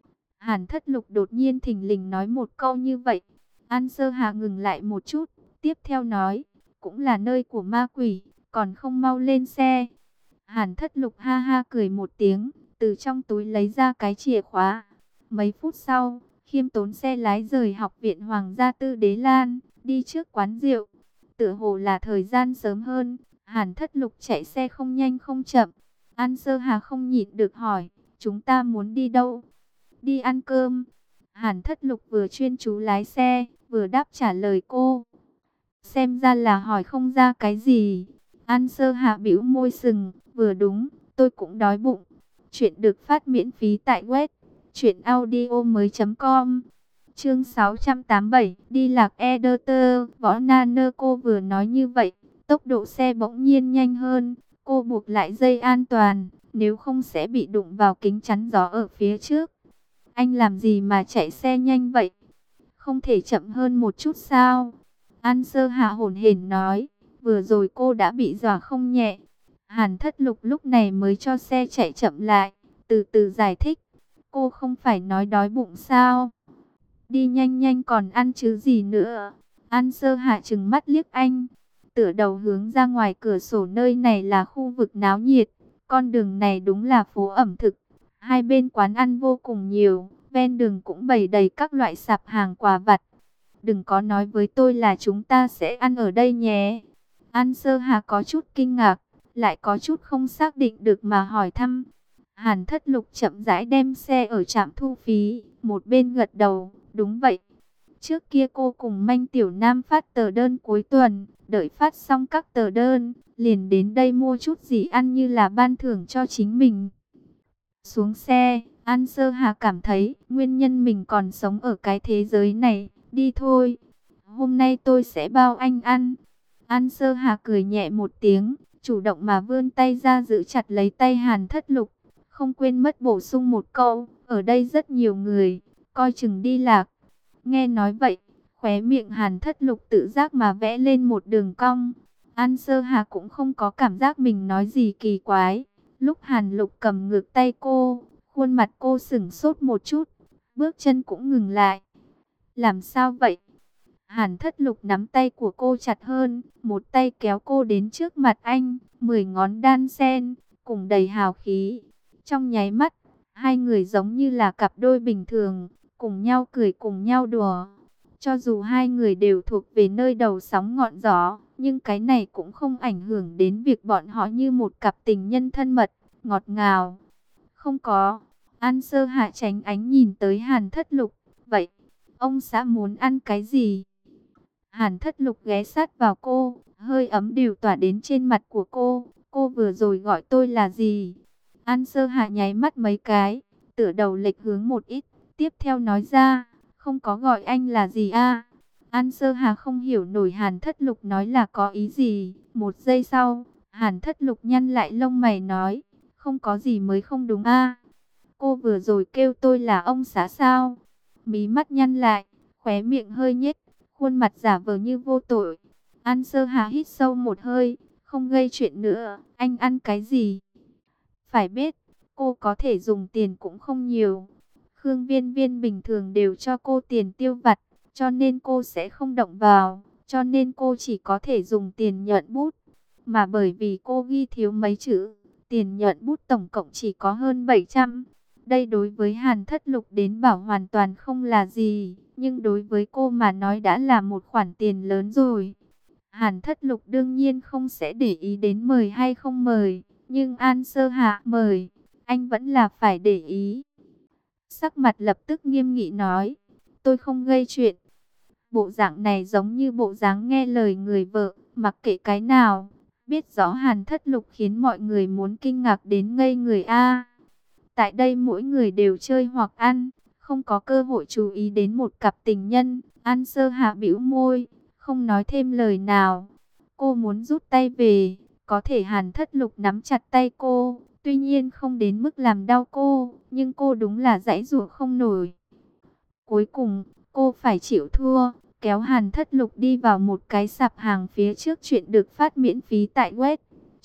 S1: Hàn Thất Lục đột nhiên thình lình nói một câu như vậy. An Sơ Hà ngừng lại một chút, tiếp theo nói, cũng là nơi của ma quỷ, còn không mau lên xe. Hàn Thất Lục ha ha cười một tiếng, từ trong túi lấy ra cái chìa khóa. Mấy phút sau, khiêm tốn xe lái rời học viện Hoàng gia Tư Đế Lan, đi trước quán rượu. Tựa hồ là thời gian sớm hơn, Hàn Thất Lục chạy xe không nhanh không chậm. An Sơ Hà không nhịn được hỏi, chúng ta muốn đi đâu? Đi ăn cơm. Hàn Thất Lục vừa chuyên chú lái xe, vừa đáp trả lời cô. Xem ra là hỏi không ra cái gì. An Sơ Hà bĩu môi sừng, vừa đúng, tôi cũng đói bụng. Chuyện được phát miễn phí tại web truyệnaudiomoi.com. Chương 687, đi lạc Ederter. Võ Na Nơ cô vừa nói như vậy, tốc độ xe bỗng nhiên nhanh hơn. Cô buộc lại dây an toàn, nếu không sẽ bị đụng vào kính chắn gió ở phía trước. Anh làm gì mà chạy xe nhanh vậy? Không thể chậm hơn một chút sao? An Sơ Hạ hổn hển nói, vừa rồi cô đã bị dọa không nhẹ. Hàn Thất Lục lúc này mới cho xe chạy chậm lại, từ từ giải thích. Cô không phải nói đói bụng sao? Đi nhanh nhanh còn ăn chứ gì nữa. An Sơ Hạ trừng mắt liếc anh, tựa đầu hướng ra ngoài cửa sổ. Nơi này là khu vực náo nhiệt, con đường này đúng là phố ẩm thực. Hai bên quán ăn vô cùng nhiều, ven đường cũng bày đầy các loại sạp hàng quà vặt. Đừng có nói với tôi là chúng ta sẽ ăn ở đây nhé. An Sơ Hà có chút kinh ngạc, lại có chút không xác định được mà hỏi thăm. Hàn Thất Lục chậm rãi đem xe ở trạm thu phí, một bên gật đầu, đúng vậy. Trước kia cô cùng Manh Tiểu Nam phát tờ đơn cuối tuần, đợi phát xong các tờ đơn, liền đến đây mua chút gì ăn như là ban thưởng cho chính mình. Xuống xe, An Sơ Hà cảm thấy nguyên nhân mình còn sống ở cái thế giới này. Đi thôi, hôm nay tôi sẽ bao anh ăn. An Sơ Hà cười nhẹ một tiếng, chủ động mà vươn tay ra giữ chặt lấy tay Hàn Thất Lục. Không quên mất bổ sung một câu, ở đây rất nhiều người, coi chừng đi lạc. Nghe nói vậy, khóe miệng Hàn Thất Lục tự giác mà vẽ lên một đường cong. An Sơ Hà cũng không có cảm giác mình nói gì kỳ quái. Lúc Hàn Lục cầm ngược tay cô, khuôn mặt cô sững sốt một chút, bước chân cũng ngừng lại. Làm sao vậy? Hàn Thất Lục nắm tay của cô chặt hơn, một tay kéo cô đến trước mặt anh, 10 ngón đan sen, cùng đầy hào khí. Trong nháy mắt, hai người giống như là cặp đôi bình thường, cùng nhau cười cùng nhau đùa. Cho dù hai người đều thuộc về nơi đầu sóng ngọn gió, nhưng cái này cũng không ảnh hưởng đến việc bọn họ như một cặp tình nhân thân mật, ngọt ngào. Không có. An Sơ Hạ tránh ánh nhìn tới Hàn Thất Lục. Vậy, ông xã muốn ăn cái gì? Hàn Thất Lục ghé sát vào cô, hơi ấm đều tỏa đến trên mặt của cô. Cô vừa rồi gọi tôi là gì? An Sơ Hạ nháy mắt mấy cái, tựa đầu lệch hướng một ít, tiếp theo nói ra, không có gọi anh là gì a? An Sơ Hà không hiểu nổi Hàn Thất Lục nói là có ý gì. Một giây sau, Hàn Thất Lục nhăn lại lông mày nói, không có gì mới không đúng a. Cô vừa rồi kêu tôi là ông xã sao? Mí mắt nhăn lại, khóe miệng hơi nhếch, khuôn mặt giả vờ như vô tội. An Sơ Hà hít sâu một hơi, không gây chuyện nữa, anh ăn cái gì? Phải biết, cô có thể dùng tiền cũng không nhiều. Khương Viên Viên bình thường đều cho cô tiền tiêu vặt, cho nên cô sẽ không động vào, cho nên cô chỉ có thể dùng tiền nhuận bút. Mà bởi vì cô ghi thiếu mấy chữ, tiền nhuận bút tổng cộng chỉ có hơn 700. Đây đối với Hàn Thất Lục đến bảo hoàn toàn không là gì, nhưng đối với cô mà nói đã là một khoản tiền lớn rồi. Hàn Thất Lục đương nhiên không sẽ để ý đến mời hay không mời, nhưng An Sơ Hạ mời, anh vẫn là phải để ý. Sắc mặt lập tức nghiêm nghị nói, tôi không gây chuyện. Bộ dạng này giống như bộ dáng nghe lời người vợ, mặc kệ cái nào. Biết rõ Hàn Thất Lục khiến mọi người muốn kinh ngạc đến ngây người a. Tại đây mỗi người đều chơi hoặc ăn, không có cơ hội chú ý đến một cặp tình nhân. An Sơ Hạ bĩu môi, không nói thêm lời nào. Cô muốn rút tay về, có thể Hàn Thất Lục nắm chặt tay cô, tuy nhiên không đến mức làm đau cô, nhưng cô đúng là giãy giụa không nổi. Cuối cùng, cô phải chịu thua, kéo Hàn Thất Lục đi vào một cái sạp hàng phía trước. Chuyện được phát miễn phí tại web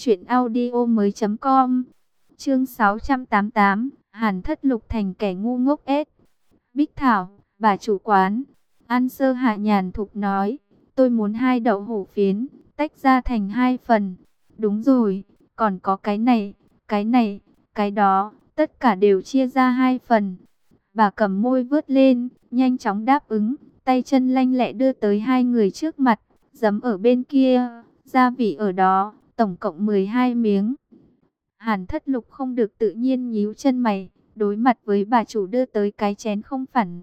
S1: truyệnaudiomoi.com. Chương 688, Hàn Thất Lục thành kẻ ngu ngốc S. Bích Thảo, bà chủ quán. An Sơ Hạ nhàn thục nói, tôi muốn 2 đậu hũ phiến, tách ra thành 2 phần. Đúng rồi, còn có cái này, cái đó, tất cả đều chia ra 2 phần. Bà cầm môi vớt lên, nhanh chóng đáp ứng, tay chân lanh lẹ đưa tới hai người trước mặt, giấm ở bên kia, gia vị ở đó, tổng cộng 12 miếng. Hàn Thất Lục không được tự nhiên nhíu chân mày, đối mặt với bà chủ đưa tới cái chén không phản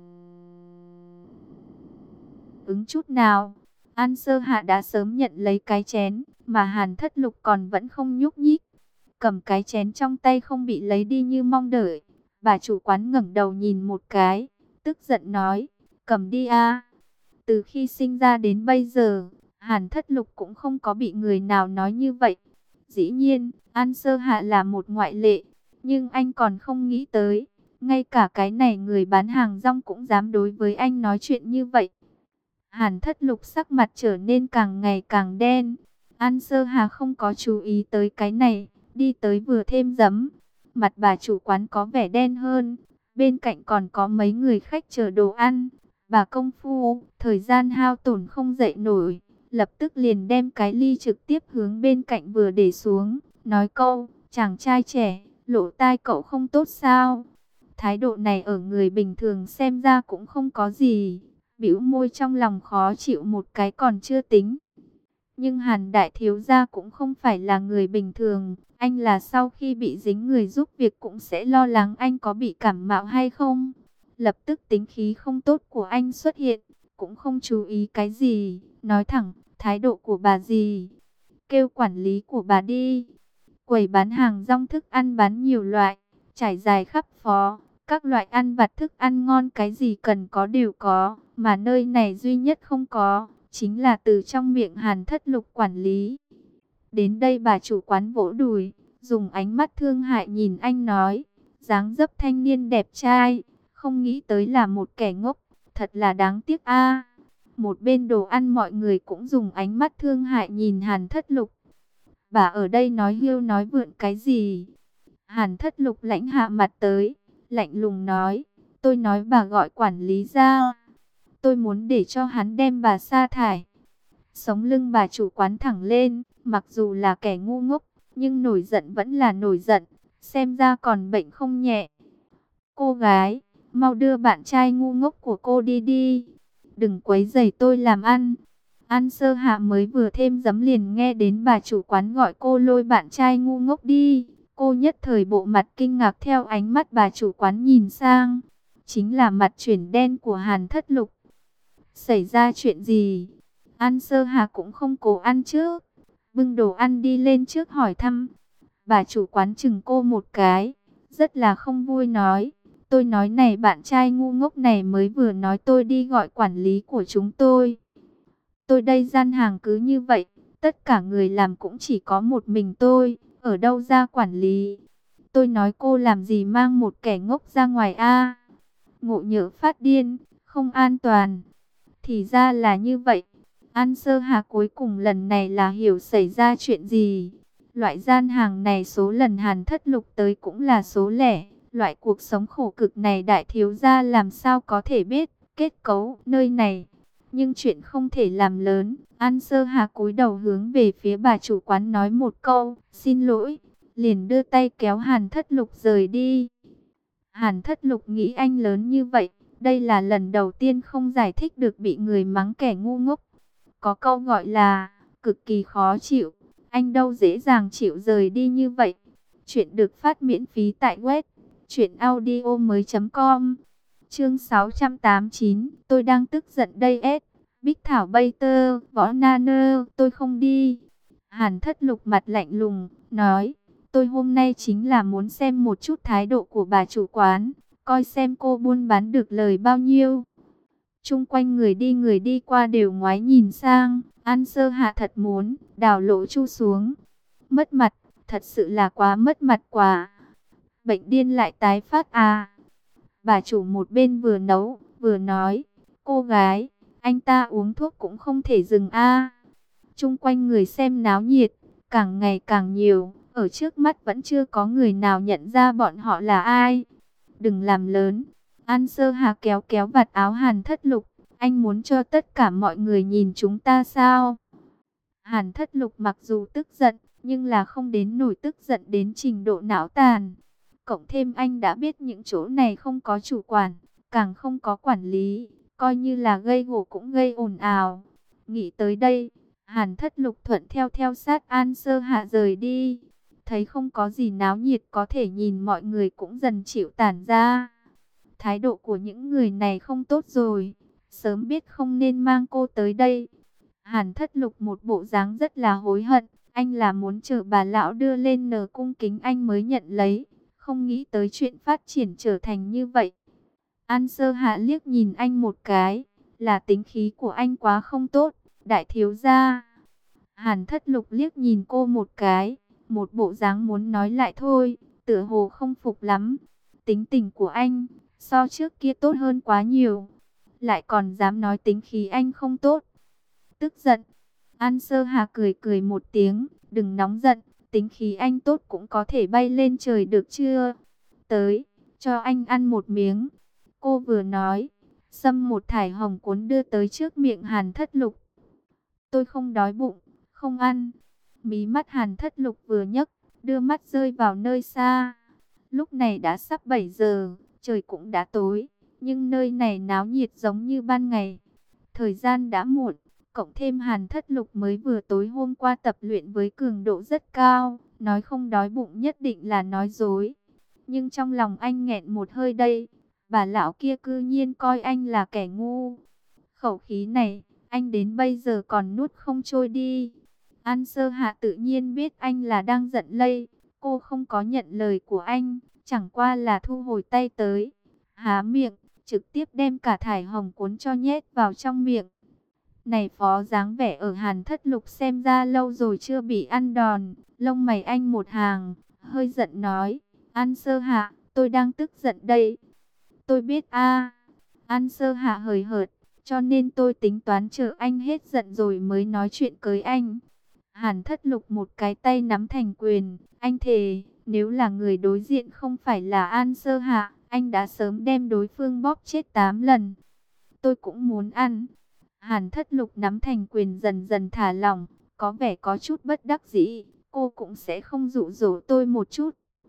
S1: ứng chút nào. An Sơ Hạ đã sớm nhận lấy cái chén, mà Hàn Thất Lục còn vẫn không nhúc nhích. Cầm cái chén trong tay không bị lấy đi như mong đợi. Bà chủ quán ngẩng đầu nhìn một cái, tức giận nói, cầm đi a. Từ khi sinh ra đến bây giờ, Hàn Thất Lục cũng không có bị người nào nói như vậy. Dĩ nhiên, An Sơ Hạ là một ngoại lệ, nhưng anh còn không nghĩ tới, ngay cả cái này người bán hàng rong cũng dám đối với anh nói chuyện như vậy. Hàn Thất Lục sắc mặt trở nên càng ngày càng đen. An Sơ Hà không có chú ý tới cái này, đi tới vừa thêm giấm. Mặt bà chủ quán có vẻ đen hơn, bên cạnh còn có mấy người khách chờ đồ ăn. Bà công phu, thời gian hao tổn không dậy nổi, lập tức liền đem cái ly trực tiếp hướng bên cạnh vừa để xuống, nói câu, chàng trai trẻ, lỗ tai cậu không tốt sao? Thái độ này ở người bình thường xem ra cũng không có gì, bĩu môi trong lòng khó chịu một cái còn chưa tính. Nhưng Hàn đại thiếu gia cũng không phải là người bình thường, anh là sau khi bị dính người giúp việc cũng sẽ lo lắng anh có bị cảm mạo hay không. Lập tức tính khí không tốt của anh xuất hiện, cũng không chú ý cái gì, nói thẳng, thái độ của bà gì? Kêu quản lý của bà đi. Quầy bán hàng rong thức ăn bán nhiều loại, trải dài khắp phố, các loại ăn vặt thức ăn ngon cái gì cần có đều có, mà nơi này duy nhất không có, chính là từ trong miệng Hàn Thất Lục quản lý. Đến đây bà chủ quán vỗ đùi, dùng ánh mắt thương hại nhìn anh nói, dáng dấp thanh niên đẹp trai, không nghĩ tới là một kẻ ngốc, thật là đáng tiếc a. Một bên đồ ăn mọi người cũng dùng ánh mắt thương hại nhìn Hàn Thất Lục. Bà ở đây nói hiêu nói vượn cái gì? Hàn Thất Lục lãnh hạ mặt tới, lạnh lùng nói, tôi nói bà gọi quản lý ra. Tôi muốn để cho hắn đem bà sa thải. Sống lưng bà chủ quán thẳng lên, mặc dù là kẻ ngu ngốc, nhưng nổi giận vẫn là nổi giận, xem ra còn bệnh không nhẹ. Cô gái, mau đưa bạn trai ngu ngốc của cô đi đi, đừng quấy rầy tôi làm ăn. An Sơ Hạ mới vừa thêm giấm liền nghe đến bà chủ quán gọi cô lôi bạn trai ngu ngốc đi. Cô nhất thời bộ mặt kinh ngạc theo ánh mắt bà chủ quán nhìn sang. Chính là mặt chuyển đen của Hàn Thất Lục. Xảy ra chuyện gì? An Sơ Hạ cũng không cố ăn trước, bưng đồ ăn đi lên trước hỏi thăm. Bà chủ quán chừng cô một cái, rất là không vui nói. Tôi nói này, bạn trai ngu ngốc này mới vừa nói tôi đi gọi quản lý của chúng tôi. Tôi đây gian hàng cứ như vậy, tất cả người làm cũng chỉ có một mình tôi, ở đâu ra quản lý. Tôi nói cô làm gì mang một kẻ ngốc ra ngoài a? Ngộ nhỡ phát điên, không an toàn. Thì ra là như vậy. An Sơ Hà cuối cùng lần này là hiểu xảy ra chuyện gì. Loại gian hàng này số lần Hàn Thất Lục tới cũng là số lẻ. Loại cuộc sống khổ cực này đại thiếu gia làm sao có thể biết kết cấu nơi này. Nhưng chuyện không thể làm lớn. An Sơ Hà cúi đầu hướng về phía bà chủ quán nói một câu, xin lỗi. Liền đưa tay kéo Hàn Thất Lục rời đi. Hàn Thất Lục nghĩ anh lớn như vậy. Đây là lần đầu tiên không giải thích được bị người mắng kẻ ngu ngốc. Có câu gọi là cực kỳ khó chịu. Anh đâu dễ dàng chịu rời đi như vậy. Chuyện được phát miễn phí tại web truyệnaudiomoi.com. Chương 689. Tôi đang tức giận đây S. Bích Thảo Bay Tơ, Võ Na Nơ, tôi không đi. Hàn Thất Lục mặt lạnh lùng, nói, tôi hôm nay chính là muốn xem một chút thái độ của bà chủ quán, coi xem cô buôn bán được lời bao nhiêu. Chung quanh người đi qua đều ngoái nhìn sang, An Sơ Hạ thật muốn đào lỗ chu xuống. Mất mặt, thật sự là quá mất mặt quá. Bệnh điên lại tái phát à. Bà chủ một bên vừa nấu, vừa nói, cô gái, anh ta uống thuốc cũng không thể dừng a. Chung quanh người xem náo nhiệt, càng ngày càng nhiều, ở trước mắt vẫn chưa có người nào nhận ra bọn họ là ai. Đừng làm lớn. An Sơ Hà kéo kéo vạt áo Hàn Thất Lục, anh muốn cho tất cả mọi người nhìn chúng ta sao? Hàn Thất Lục mặc dù tức giận, nhưng là không đến nổi tức giận đến trình độ não tàn. Cộng thêm anh đã biết những chỗ này không có chủ quản, càng không có quản lý, coi như là gây gổ cũng gây ồn ào. Nghĩ tới đây, Hàn Thất Lục thuận theo sát An Sơ Hạ rời đi. Thấy không có gì náo nhiệt có thể nhìn, mọi người cũng dần chịu tản ra. Thái độ của những người này không tốt rồi, sớm biết không nên mang cô tới đây. Hàn Thất Lục một bộ dáng rất là hối hận, anh là muốn chờ bà lão đưa lên nờ cung kính anh mới nhận lấy, không nghĩ tới chuyện phát triển trở thành như vậy. An Sơ Hạ liếc nhìn anh một cái, là tính khí của anh quá không tốt, đại thiếu gia. Hàn Thất Lục liếc nhìn cô một cái, một bộ dáng muốn nói lại thôi, tựa hồ không phục lắm. Tính tình của anh, so trước kia tốt hơn quá nhiều, lại còn dám nói tính khí anh không tốt. Tức giận, An Sơ Hà cười cười một tiếng, đừng nóng giận, tính khí anh tốt cũng có thể bay lên trời được chưa? Tới, cho anh ăn một miếng. Cô vừa nói, xâm một thải hồng cuốn đưa tới trước miệng Hàn Thất Lục. Tôi không đói bụng, không ăn. Mí mắt Hàn Thất Lục vừa nhấc, đưa mắt rơi vào nơi xa. Lúc này đã sắp 7 giờ, trời cũng đã tối, nhưng nơi này náo nhiệt giống như ban ngày. Thời gian đã muộn, cộng thêm Hàn Thất Lục mới vừa tối hôm qua tập luyện với cường độ rất cao, nói không đói bụng nhất định là nói dối. Nhưng trong lòng anh nghẹn một hơi đây, bà lão kia cư nhiên coi anh là kẻ ngu. Khẩu khí này, anh đến bây giờ còn nuốt không trôi đi. An Sơ Hạ tự nhiên biết anh là đang giận lây, cô không có nhận lời của anh, chẳng qua là thu hồi tay tới, há miệng, trực tiếp đem cả thải hồng cuốn cho nhét vào trong miệng. Này phó dáng vẻ ở Hàn Thất Lục xem ra lâu rồi chưa bị ăn đòn, lông mày anh một hàng, hơi giận nói, An Sơ Hạ, tôi đang tức giận đây. Tôi biết a. An Sơ Hạ hời hợt, cho nên tôi tính toán chờ anh hết giận rồi mới nói chuyện cưới anh. Hàn Thất Lục một cái tay nắm thành quyền, anh thề, nếu là người đối diện không phải là An Sơ Hạ, anh đã sớm đem đối phương bóp chết 8 lần. Tôi cũng muốn ăn. Hàn Thất Lục nắm thành quyền dần dần thả lỏng, có vẻ có chút bất đắc dĩ, cô cũng sẽ không dụ dỗ tôi một chút.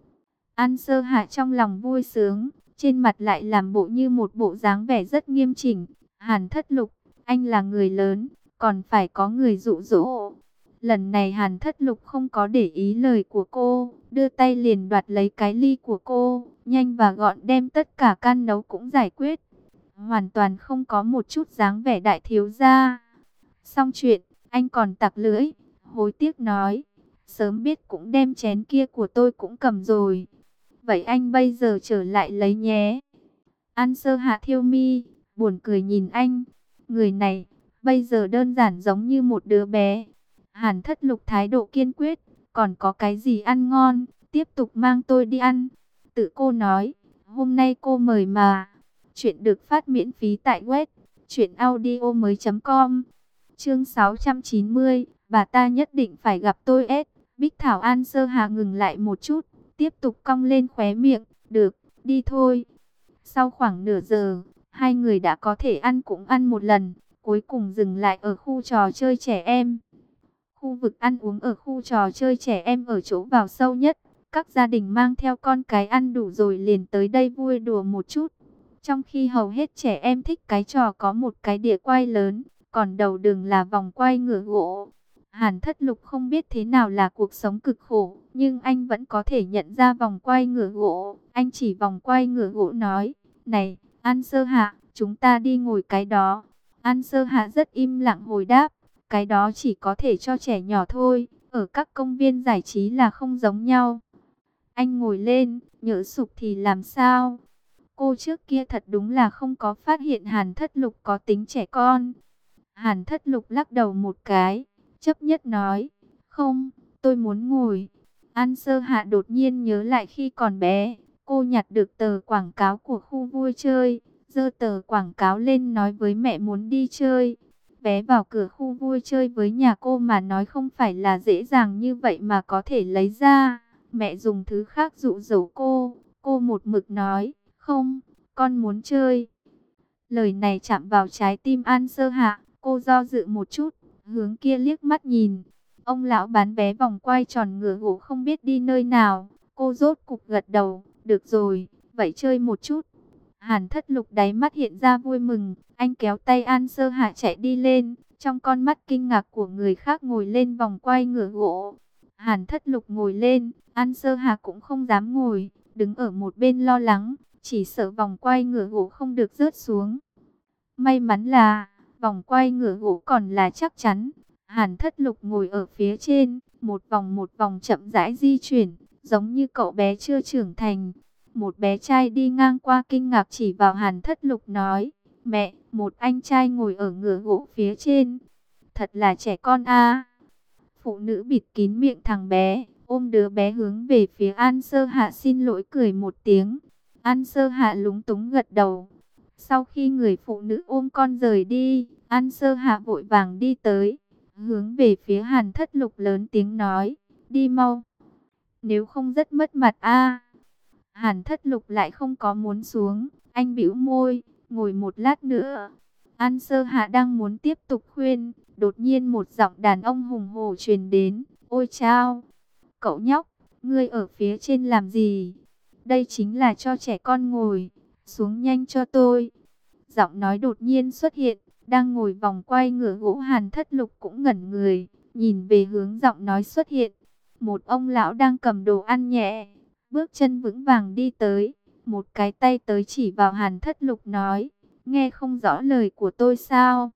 S1: An Sơ Hạ trong lòng vui sướng, trên mặt lại làm bộ như một bộ dáng vẻ rất nghiêm chỉnh. Hàn Thất Lục, anh là người lớn, còn phải có người dụ dỗ. Lần này Hàn Thất Lục không có để ý lời của cô, đưa tay liền đoạt lấy cái ly của cô, nhanh và gọn đem tất cả can nấu cũng giải quyết. Hoàn toàn không có một chút dáng vẻ đại thiếu gia. Xong chuyện, anh còn tặc lưỡi, hối tiếc nói, sớm biết cũng đem chén kia của tôi cũng cầm rồi. Vậy anh bây giờ trở lại lấy nhé. An Sơ Hạ thiêu mi, buồn cười nhìn anh. Người này, bây giờ đơn giản giống như một đứa bé. Hàn Thất Lục thái độ kiên quyết, còn có cái gì ăn ngon, tiếp tục mang tôi đi ăn. Tự cô nói, hôm nay cô mời mà. Chuyện được phát miễn phí tại web truyệnaudiomoi.com. Chương 690, bà ta nhất định phải gặp tôi ết. Bích Thảo An Sơ Hà ngừng lại một chút, tiếp tục cong lên khóe miệng, được, đi thôi. Sau khoảng nửa giờ, hai người đã có thể ăn cũng ăn một lần, cuối cùng dừng lại ở khu trò chơi trẻ em. Khu vực ăn uống ở khu trò chơi trẻ em ở chỗ vào sâu nhất, các gia đình mang theo con cái ăn đủ rồi liền tới đây vui đùa một chút. Trong khi hầu hết trẻ em thích cái trò có một cái đĩa quay lớn, còn đầu đường là vòng quay ngựa gỗ. Hàn Thất Lục không biết thế nào là cuộc sống cực khổ, nhưng anh vẫn có thể nhận ra vòng quay ngựa gỗ. Anh chỉ vòng quay ngựa gỗ nói, này, An Sơ Hạ, chúng ta đi ngồi cái đó. An Sơ Hạ rất im lặng hồi đáp, cái đó chỉ có thể cho trẻ nhỏ thôi, ở các công viên giải trí là không giống nhau. Anh ngồi lên, nhỡ sụp thì làm sao? Cô trước kia thật đúng là không có phát hiện Hàn Thất Lục có tính trẻ con. Hàn Thất Lục lắc đầu một cái, chấp nhất nói, không, tôi muốn ngồi. An Sơ Hạ đột nhiên nhớ lại khi còn bé, cô nhặt được tờ quảng cáo của khu vui chơi, giơ tờ quảng cáo lên nói với mẹ muốn đi chơi. Vé vào cửa khu vui chơi với nhà cô mà nói không phải là dễ dàng như vậy mà có thể lấy ra. Mẹ dùng thứ khác dụ dỗ cô một mực nói, không, con muốn chơi. Lời này chạm vào trái tim An Sơ Hạ, cô do dự một chút, hướng kia liếc mắt nhìn. Ông lão bán vé vòng quay tròn ngựa gỗ không biết đi nơi nào, cô rốt cục gật đầu, được rồi, vậy chơi một chút. Hàn Thất Lục đáy mắt hiện ra vui mừng, anh kéo tay An Sơ Hạ chạy đi lên, trong con mắt kinh ngạc của người khác ngồi lên vòng quay ngựa gỗ. Hàn Thất Lục ngồi lên, An Sơ Hạ cũng không dám ngồi, đứng ở một bên lo lắng, chỉ sợ vòng quay ngựa gỗ không được rớt xuống. May mắn là, vòng quay ngựa gỗ còn là chắc chắn. Hàn Thất Lục ngồi ở phía trên, một vòng chậm rãi di chuyển, giống như cậu bé chưa trưởng thành. Một bé trai đi ngang qua kinh ngạc chỉ vào Hàn Thất Lục nói, mẹ, một anh trai ngồi ở ngựa gỗ phía trên. Thật là trẻ con a. Phụ nữ bịt kín miệng thằng bé, ôm đứa bé hướng về phía An Sơ Hạ xin lỗi cười một tiếng. An Sơ Hạ lúng túng gật đầu. Sau khi người phụ nữ ôm con rời đi, An Sơ Hạ vội vàng đi tới, hướng về phía Hàn Thất Lục lớn tiếng nói, đi mau, nếu không rất mất mặt a. Hàn Thất Lục lại không có muốn xuống, anh bĩu môi, ngồi một lát nữa. An Sơ Hạ đang muốn tiếp tục khuyên, đột nhiên một giọng đàn ông hùng hổ truyền đến, ôi chao, cậu nhóc, ngươi ở phía trên làm gì? Đây chính là cho trẻ con ngồi, xuống nhanh cho tôi. Giọng nói đột nhiên xuất hiện, đang ngồi vòng quay ngựa gỗ Hàn Thất Lục cũng ngẩn người, nhìn về hướng giọng nói xuất hiện. Một ông lão đang cầm đồ ăn nhẹ, bước chân vững vàng đi tới, một cái tay tới chỉ vào Hàn Thất Lục nói, nghe không rõ lời của tôi sao?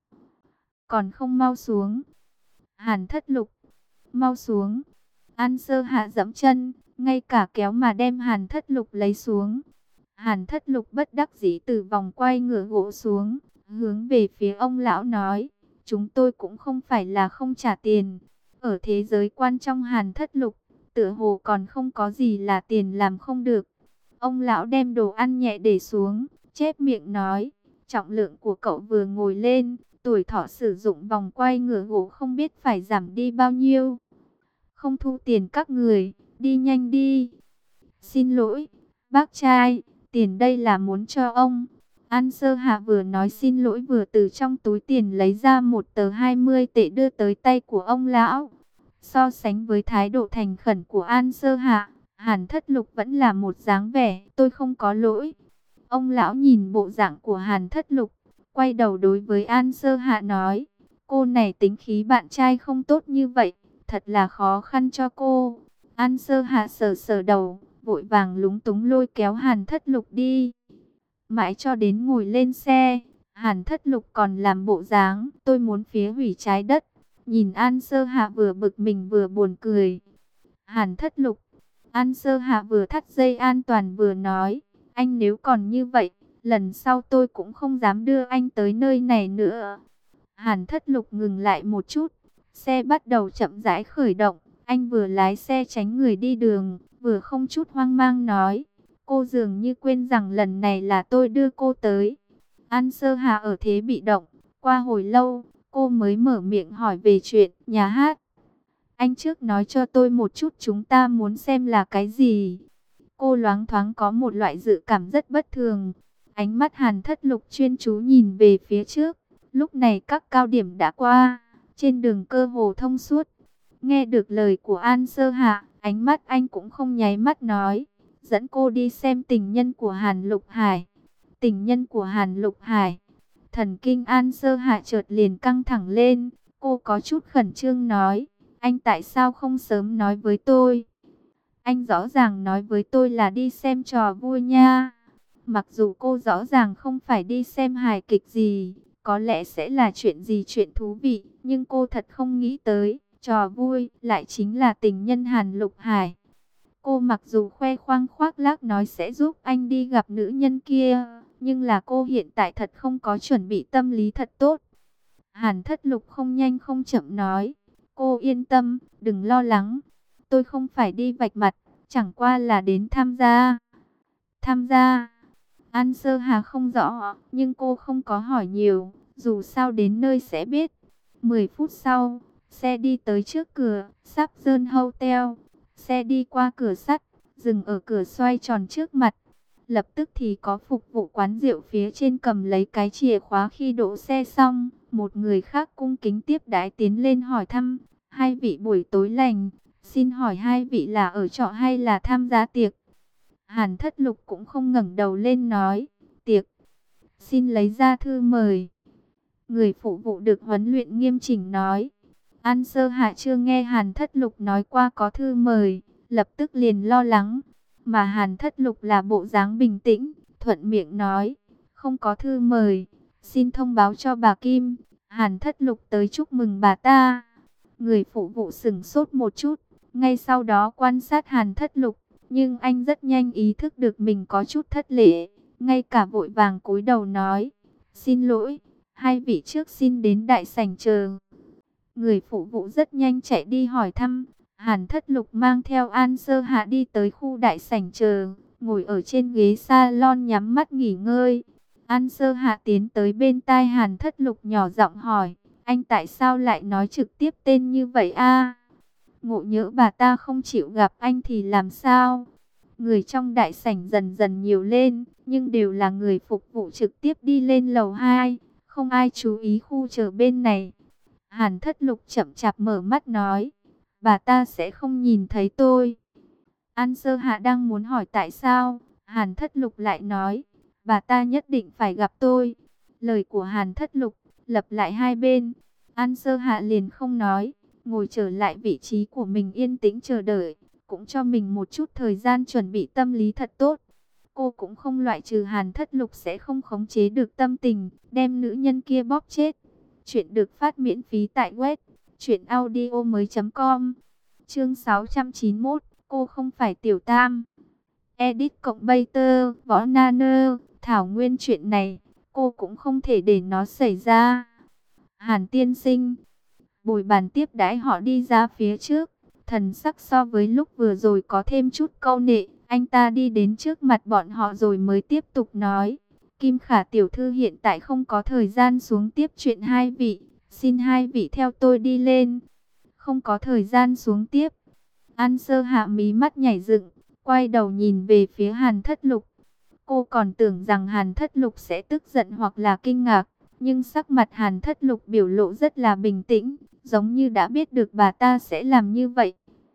S1: Còn không mau xuống. Hàn Thất Lục, mau xuống. An Sơ Hạ dẫm chân, ngay cả kéo mà đem Hàn Thất Lục lấy xuống. Hàn Thất Lục bất đắc dĩ từ vòng quay ngựa gỗ xuống, hướng về phía ông lão nói, chúng tôi cũng không phải là không trả tiền. Ở thế giới quan trong Hàn Thất Lục, tựa hồ còn không có gì là tiền làm không được. Ông lão đem đồ ăn nhẹ để xuống, chép miệng nói, Trọng lượng của cậu vừa ngồi lên, tuổi thọ sử dụng vòng quay ngựa gỗ không biết phải giảm đi bao nhiêu. Không thu tiền các người, đi nhanh đi. Xin lỗi, bác trai, tiền đây là muốn cho ông. An Sơ Hạ vừa nói xin lỗi vừa từ trong túi tiền lấy ra một tờ 20 tệ đưa tới tay của ông lão. So sánh với thái độ thành khẩn của An Sơ Hạ, Hàn Thất Lục vẫn là một dáng vẻ tôi không có lỗi. Ông lão nhìn bộ dạng của Hàn Thất Lục, quay đầu đối với An Sơ Hạ nói, cô này tính khí bạn trai không tốt như vậy, thật là khó khăn cho cô. An Sơ Hạ sờ sờ đầu, vội vàng lúng túng lôi kéo Hàn Thất Lục đi. Mãi cho đến ngồi lên xe, Hàn Thất Lục còn làm bộ dáng tôi muốn phá hủy trái đất. Nhìn An Sơ Hạ vừa bực mình vừa buồn cười. Hàn Thất Lục, An Sơ Hạ vừa thắt dây an toàn vừa nói, anh nếu còn như vậy, lần sau tôi cũng không dám đưa anh tới nơi này nữa. Hàn Thất Lục ngừng lại một chút, xe bắt đầu chậm rãi khởi động. Anh vừa lái xe tránh người đi đường, vừa không chút hoang mang nói, cô dường như quên rằng lần này là tôi đưa cô tới. An Sơ Hạ ở thế bị động, qua hồi lâu, cô mới mở miệng hỏi về chuyện nhà hát. Anh trước nói cho tôi một chút chúng ta muốn xem là cái gì. Cô loáng thoáng có một loại dự cảm rất bất thường. Ánh mắt Hàn Thất Lục chuyên chú nhìn về phía trước. Lúc này các cao điểm đã qua, trên đường cơ hồ thông suốt. Nghe được lời của An Sơ Hạ, ánh mắt anh cũng không nháy mắt nói, dẫn cô đi xem tình nhân của Hàn Lục Hải. Tình nhân của Hàn Lục Hải. Thần kinh An Sơ Hạ chợt liền căng thẳng lên, cô có chút khẩn trương nói, anh tại sao không sớm nói với tôi? Anh rõ ràng nói với tôi là đi xem trò vui nha. Mặc dù cô rõ ràng không phải đi xem hài kịch gì, có lẽ sẽ là chuyện gì chuyện thú vị, nhưng cô thật không nghĩ tới, trò vui lại chính là tình nhân Hàn Lục Hải. Cô mặc dù khoe khoang khoác lác nói sẽ giúp anh đi gặp nữ nhân kia, nhưng là cô hiện tại thật không có chuẩn bị tâm lý thật tốt. Hàn Thất Lục không nhanh không chậm nói, cô yên tâm, đừng lo lắng, tôi không phải đi vạch mặt, chẳng qua là đến tham gia. Tham gia? An Sơ Hà không rõ, nhưng cô không có hỏi nhiều, dù sao đến nơi sẽ biết. 10 phút sau, xe đi tới trước cửa Sapson Hotel. Xe đi qua cửa sắt, dừng ở cửa xoay tròn trước mặt. Lập tức thì có phục vụ quán rượu phía trên cầm lấy cái chìa khóa khi đỗ xe xong. Một người khác cung kính tiếp đãi tiến lên hỏi thăm, hai vị buổi tối lành, xin hỏi hai vị là ở trọ hay là tham gia tiệc? Hàn Thất Lục cũng không ngẩng đầu lên nói, tiệc, xin lấy ra thư mời. Người phụ vụ được huấn luyện nghiêm chỉnh nói. An Sơ Hạ chưa nghe Hàn Thất Lục nói qua có thư mời, lập tức liền lo lắng. Mà Hàn Thất Lục là bộ dáng bình tĩnh, thuận miệng nói, không có thư mời, xin thông báo cho bà Kim, Hàn Thất Lục tới chúc mừng bà ta. Người phụ vụ sững sốt một chút, ngay sau đó quan sát Hàn Thất Lục, nhưng anh rất nhanh ý thức được mình có chút thất lễ, ngay cả vội vàng cúi đầu nói, xin lỗi, hai vị trước xin đến đại sảnh chờ. Người phụ vụ rất nhanh chạy đi hỏi thăm. Hàn Thất Lục mang theo An Sơ Hạ đi tới khu đại sảnh chờ, ngồi ở trên ghế salon nhắm mắt nghỉ ngơi. An Sơ Hạ tiến tới bên tai Hàn Thất Lục nhỏ giọng hỏi, anh tại sao lại nói trực tiếp tên như vậy a? Ngộ nhỡ bà ta không chịu gặp anh thì làm sao? Người trong đại sảnh dần dần nhiều lên, nhưng đều là người phục vụ trực tiếp đi lên lầu 2, không ai chú ý khu chờ bên này. Hàn Thất Lục chậm chạp mở mắt nói, bà ta sẽ không nhìn thấy tôi. An Sơ Hạ đang muốn hỏi tại sao, Hàn Thất Lục lại nói, bà ta nhất định phải gặp tôi. Lời của Hàn Thất Lục lặp lại hai bên. An Sơ Hạ liền không nói, ngồi trở lại vị trí của mình yên tĩnh chờ đợi, cũng cho mình một chút thời gian chuẩn bị tâm lý thật tốt. Cô cũng không loại trừ Hàn Thất Lục sẽ không khống chế được tâm tình, đem nữ nhân kia bóp chết. Chuyện được phát miễn phí tại web truyệnaudiomoi.com. Chương 691, cô không phải tiểu tam. Edit cộng Bayter, Võ Nana, Thảo Nguyên, chuyện này cô cũng không thể để nó xảy ra. Hàn tiên sinh, bồi bàn tiếp đãi họ đi ra phía trước, thần sắc so với lúc vừa rồi có thêm chút câu nệ. Anh ta đi đến trước mặt bọn họ rồi mới tiếp tục nói, Kim Khả tiểu thư hiện tại không có thời gian xuống tiếp chuyện hai vị. Xin hai vị theo tôi đi lên. Không có thời gian xuống tiếp. An Sơ Hạ mí mắt nhảy dựng, quay đầu nhìn về phía Hàn Thất Lục. Cô còn tưởng rằng Hàn Thất Lục sẽ tức giận hoặc là kinh ngạc, nhưng sắc mặt Hàn Thất Lục biểu lộ rất là bình tĩnh, giống như đã biết được bà ta sẽ làm như vậy.